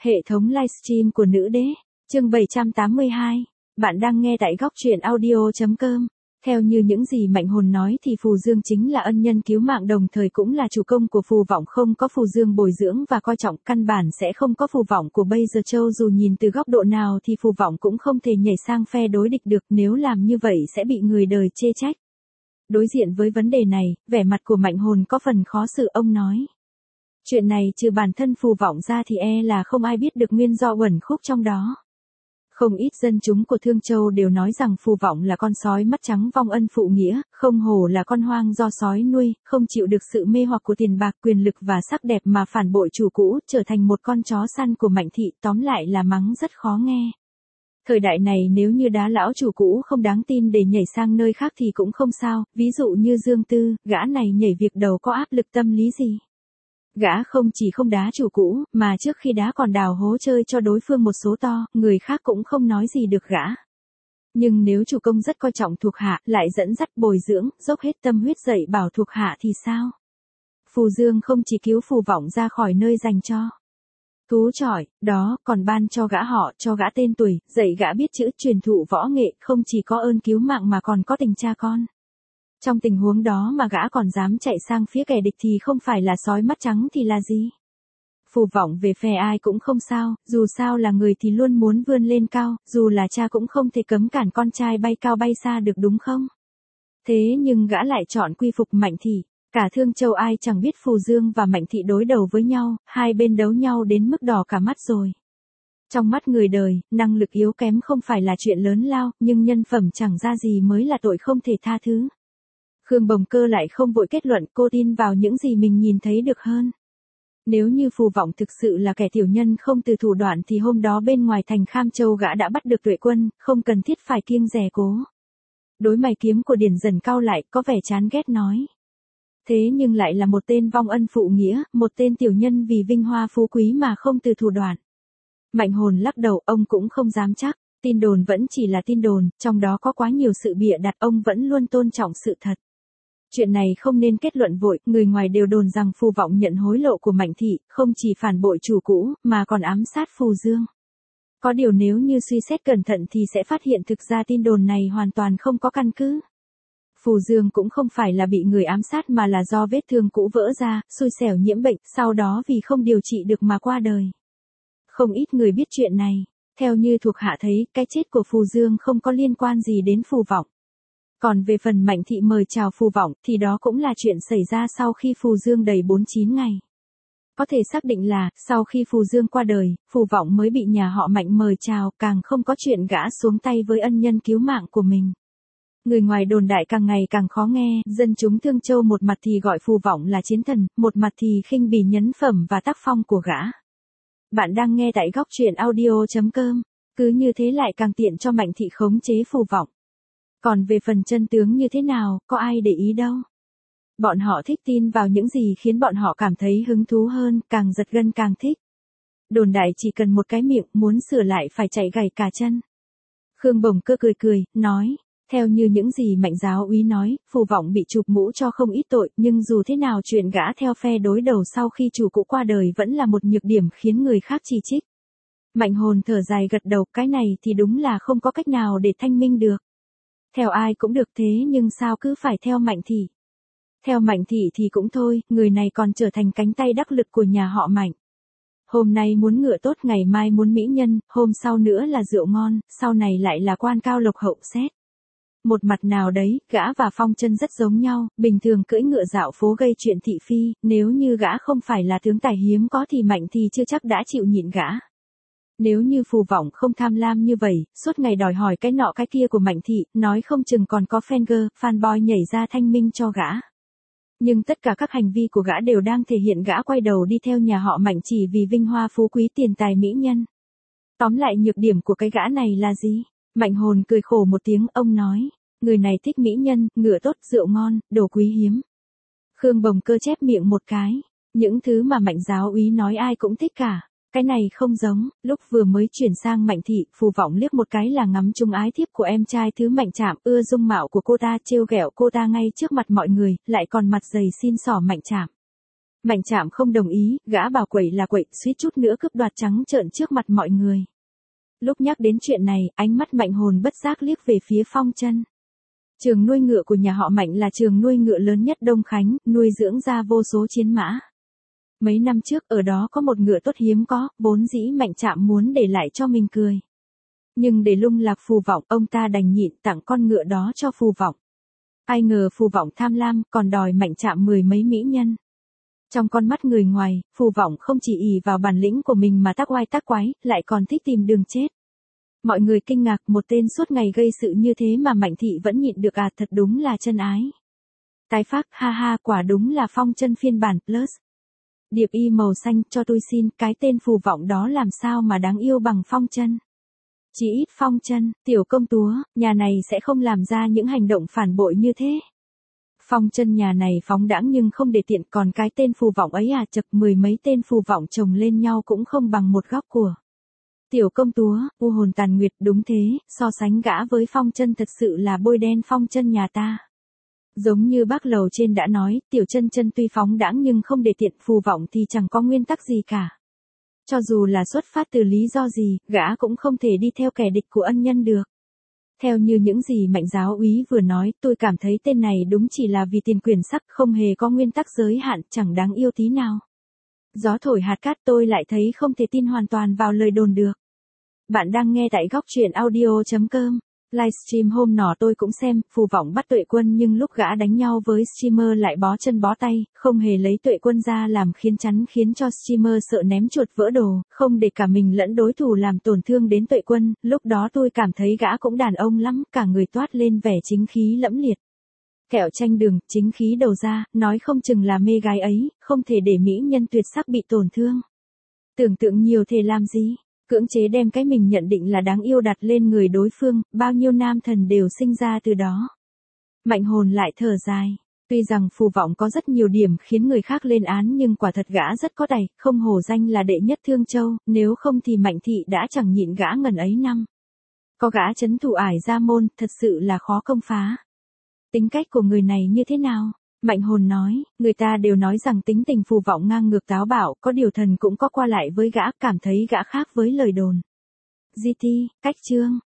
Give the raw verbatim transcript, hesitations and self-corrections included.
Hệ thống livestream của nữ đế, chương bảy trăm tám mươi hai. Bạn đang nghe tại góc truyện audio chấm com. Theo như những gì Mạnh Hồn nói thì Phù Dương chính là ân nhân cứu mạng đồng thời cũng là chủ công của Phù Vọng, không có Phù Dương bồi dưỡng và coi trọng căn bản sẽ không có Phù Vọng của bây giờ. Châu dù nhìn từ góc độ nào thì Phù Vọng cũng không thể nhảy sang phe đối địch được, nếu làm như vậy sẽ bị người đời chê trách. Đối diện với vấn đề này, vẻ mặt của Mạnh Hồn có phần khó xử. Ông nói: chuyện này trừ bản thân Phù Vọng ra thì e là không ai biết được nguyên do uẩn khúc trong đó. Không ít dân chúng của Thương Châu đều nói rằng Phù Vọng là con sói mắt trắng vong ân phụ nghĩa, không hổ là con hoang do sói nuôi, không chịu được sự mê hoặc của tiền bạc, quyền lực và sắc đẹp mà phản bội chủ cũ, trở thành một con chó săn của Mạnh thị, tóm lại là mắng rất khó nghe. Thời đại này nếu như đá lão chủ cũ không đáng tin để nhảy sang nơi khác thì cũng không sao, ví dụ như Dương Tư, gã này nhảy việc đầu có áp lực tâm lý gì. Gã không chỉ không đá chủ cũ, mà trước khi đá còn đào hố chơi cho đối phương một số to, người khác cũng không nói gì được gã. Nhưng nếu chủ công rất coi trọng thuộc hạ, lại dẫn dắt bồi dưỡng, dốc hết tâm huyết dạy bảo thuộc hạ thì sao? Phù Dương không chỉ cứu Phù Vọng ra khỏi nơi dành cho thú chọi, đó, còn ban cho gã họ, cho gã tên tuổi, dạy gã biết chữ, truyền thụ võ nghệ, không chỉ có ơn cứu mạng mà còn có tình cha con. Trong tình huống đó mà gã còn dám chạy sang phía kẻ địch thì không phải là sói mắt trắng thì là gì? Phù Vọng về phe ai cũng không sao, dù sao là người thì luôn muốn vươn lên cao, dù là cha cũng không thể cấm cản con trai bay cao bay xa được, đúng không? Thế nhưng gã lại chọn quy phục Mạnh thị. Cả Thương Châu ai chẳng biết Phù Dương và Mạnh thị đối đầu với nhau, hai bên đấu nhau đến mức đỏ cả mắt rồi. Trong mắt người đời, năng lực yếu kém không phải là chuyện lớn lao, nhưng nhân phẩm chẳng ra gì mới là tội không thể tha thứ. Khương Bồng Cơ lại không vội kết luận, cô tin vào những gì mình nhìn thấy được hơn. Nếu như Phù Vọng thực sự là kẻ tiểu nhân không từ thủ đoạn thì hôm đó bên ngoài thành Kham Châu gã đã bắt được Tuệ Quân, không cần thiết phải kiêng dè cố. Đôi mày kiếm của Điền Dần cau lại, có vẻ chán ghét nói: thế nhưng lại là một tên vong ân phụ nghĩa, một tên tiểu nhân vì vinh hoa phú quý mà không từ thủ đoạn. Mạnh Hồn lắc đầu, ông cũng không dám chắc, tin đồn vẫn chỉ là tin đồn, trong đó có quá nhiều sự bịa đặt, ông vẫn luôn tôn trọng sự thật. Chuyện này không nên kết luận vội, người ngoài đều đồn rằng Phù Vọng nhận hối lộ của Mạnh thị, không chỉ phản bội chủ cũ, mà còn ám sát Phù Dương. Có điều nếu như suy xét cẩn thận thì sẽ phát hiện thực ra tin đồn này hoàn toàn không có căn cứ. Phù Dương cũng không phải là bị người ám sát mà là do vết thương cũ vỡ ra, xui xẻo nhiễm bệnh, sau đó vì không điều trị được mà qua đời. Không ít người biết chuyện này. Theo như thuộc hạ thấy, cái chết của Phù Dương không có liên quan gì đến Phù Vọng. Còn về phần Mạnh thị mời chào Phù Vọng, thì đó cũng là chuyện xảy ra sau khi Phù Dương đầy bốn mươi chín ngày. Có thể xác định là, sau khi Phù Dương qua đời, Phù Vọng mới bị nhà họ Mạnh mời chào, càng không có chuyện gã xuống tay với ân nhân cứu mạng của mình. Người ngoài đồn đại càng ngày càng khó nghe, dân chúng Thương Châu một mặt thì gọi Phù Vọng là chiến thần, một mặt thì khinh bỉ nhân phẩm và tác phong của gã. Bạn đang nghe tại góc truyện audio chấm com, cứ như thế lại càng tiện cho Mạnh thị khống chế Phù Vọng. Còn về phần chân tướng như thế nào, có ai để ý đâu. Bọn họ thích tin vào những gì khiến bọn họ cảm thấy hứng thú hơn, càng giật gân càng thích. Đồn đại chỉ cần một cái miệng, muốn sửa lại phải chạy gảy cả chân. Khương Bồng Cơ cười cười, nói: theo như những gì Mạnh giáo úy nói, Phù Vọng bị chụp mũ cho không ít tội, nhưng dù thế nào chuyện gã theo phe đối đầu sau khi chủ cũ qua đời vẫn là một nhược điểm khiến người khác chỉ trích. Mạnh Hồn thở dài gật đầu, cái này thì đúng là không có cách nào để thanh minh được. Theo ai cũng được thế nhưng sao cứ phải theo Mạnh thị? Theo Mạnh thị thì cũng thôi, người này còn trở thành cánh tay đắc lực của nhà họ Mạnh. Hôm nay muốn ngựa tốt, ngày mai muốn mỹ nhân, hôm sau nữa là rượu ngon, sau này lại là quan cao lộc hậu xét. Một mặt nào đấy, gã và Phong Chân rất giống nhau, bình thường cưỡi ngựa dạo phố gây chuyện thị phi, nếu như gã không phải là tướng tài hiếm có thì Mạnh thì chưa chắc đã chịu nhịn gã. Nếu như Phù Vọng không tham lam như vậy, suốt ngày đòi hỏi cái nọ cái kia của Mạnh thị, nói không chừng còn có fan girl, fanboy nhảy ra thanh minh cho gã. Nhưng tất cả các hành vi của gã đều đang thể hiện gã quay đầu đi theo nhà họ Mạnh chỉ vì vinh hoa phú quý, tiền tài mỹ nhân. Tóm lại nhược điểm của cái gã này là gì? Mạnh Hồn cười khổ một tiếng, ông nói: người này thích mỹ nhân, ngựa tốt, rượu ngon, đồ quý hiếm. Khương Bồng Cơ chép miệng một cái, những thứ mà Mạnh giáo úy nói ai cũng thích cả. Cái này không giống, lúc vừa mới chuyển sang Mạnh thị, Phù Vọng liếc một cái là ngắm chung ái thiếp của em trai Thứ Mạnh Trạm, ưa dung mạo của cô ta, trêu ghẹo cô ta ngay trước mặt mọi người, lại còn mặt dày xin xỏ Mạnh Trạm. Mạnh Trạm không đồng ý, gã bảo quậy là quậy, suýt chút nữa cướp đoạt trắng trợn trước mặt mọi người. Lúc nhắc đến chuyện này, ánh mắt Mạnh Hồn bất giác liếc về phía Phong Chân. Trường nuôi ngựa của nhà họ Mạnh là trường nuôi ngựa lớn nhất Đông Khánh, nuôi dưỡng ra vô số chiến mã. Mấy năm trước ở đó có một ngựa tốt hiếm có, vốn dĩ Mạnh Trạm muốn để lại cho mình cười. Nhưng để lung lạc Phù Vọng, ông ta đành nhịn tặng con ngựa đó cho Phù Vọng. Ai ngờ Phù Vọng tham lam, còn đòi Mạnh Trạm mười mấy mỹ nhân. Trong con mắt người ngoài, Phù Vọng không chỉ ỷ vào bản lĩnh của mình mà tác oai tác quái, lại còn thích tìm đường chết. Mọi người kinh ngạc, một tên suốt ngày gây sự như thế mà Mạnh thị vẫn nhịn được à, thật đúng là chân ái. Tái phác, ha ha, quả đúng là Phong Chân phiên bản plus. Điệp y màu xanh, cho tôi xin, cái tên Phù Vọng đó làm sao mà đáng yêu bằng Phong Chân. Chỉ ít Phong Chân, tiểu công chúa, nhà này sẽ không làm ra những hành động phản bội như thế. Phong Chân nhà này phóng đãng nhưng không để tiện, còn cái tên Phù Vọng ấy à, chật mười mấy tên Phù Vọng chồng lên nhau cũng không bằng một góc của. Tiểu công chúa, u hồn tàn nguyệt, đúng thế, so sánh gã với Phong Chân thật sự là bôi đen Phong Chân nhà ta. Giống như bác lầu trên đã nói, tiểu chân chân tuy phóng đãng nhưng không để tiện, Phù Vọng thì chẳng có nguyên tắc gì cả. Cho dù là xuất phát từ lý do gì, gã cũng không thể đi theo kẻ địch của ân nhân được. Theo như những gì Mạnh giáo úy vừa nói, tôi cảm thấy tên này đúng chỉ là vì tiền quyền sắc, không hề có nguyên tắc giới hạn, chẳng đáng yêu tí nào. Gió thổi hạt cát, tôi lại thấy không thể tin hoàn toàn vào lời đồn được. Bạn đang nghe tại góc truyện audio chấm com. Livestream hôm nọ tôi cũng xem, Phù Vọng bắt Tuệ Quân nhưng lúc gã đánh nhau với streamer lại bó chân bó tay, không hề lấy Tuệ Quân ra làm khiến chắn khiến cho streamer sợ ném chuột vỡ đồ, không để cả mình lẫn đối thủ làm tổn thương đến Tuệ Quân, lúc đó tôi cảm thấy gã cũng đàn ông lắm, cả người toát lên vẻ chính khí lẫm liệt. Kẹo tranh đường, chính khí đầu ra, nói không chừng là mê gái ấy, không thể để mỹ nhân tuyệt sắc bị tổn thương. Tưởng tượng nhiều thể làm gì? Cưỡng chế đem cái mình nhận định là đáng yêu đặt lên người đối phương, bao nhiêu nam thần đều sinh ra từ đó. Mạnh Hồn lại thở dài. Tuy rằng Phù Vọng có rất nhiều điểm khiến người khác lên án nhưng quả thật gã rất có tài, không hổ danh là đệ nhất Thương Châu, nếu không thì Mạnh thị đã chẳng nhịn gã ngần ấy năm. Có gã trấn thủ ải gia môn, thật sự là khó công phá. Tính cách của người này như thế nào? Mạnh Hồn nói, người ta đều nói rằng tính tình Phù Vọng ngang ngược táo bạo, có điều thần cũng có qua lại với gã, cảm thấy gã khác với lời đồn. giê tê, cách chương.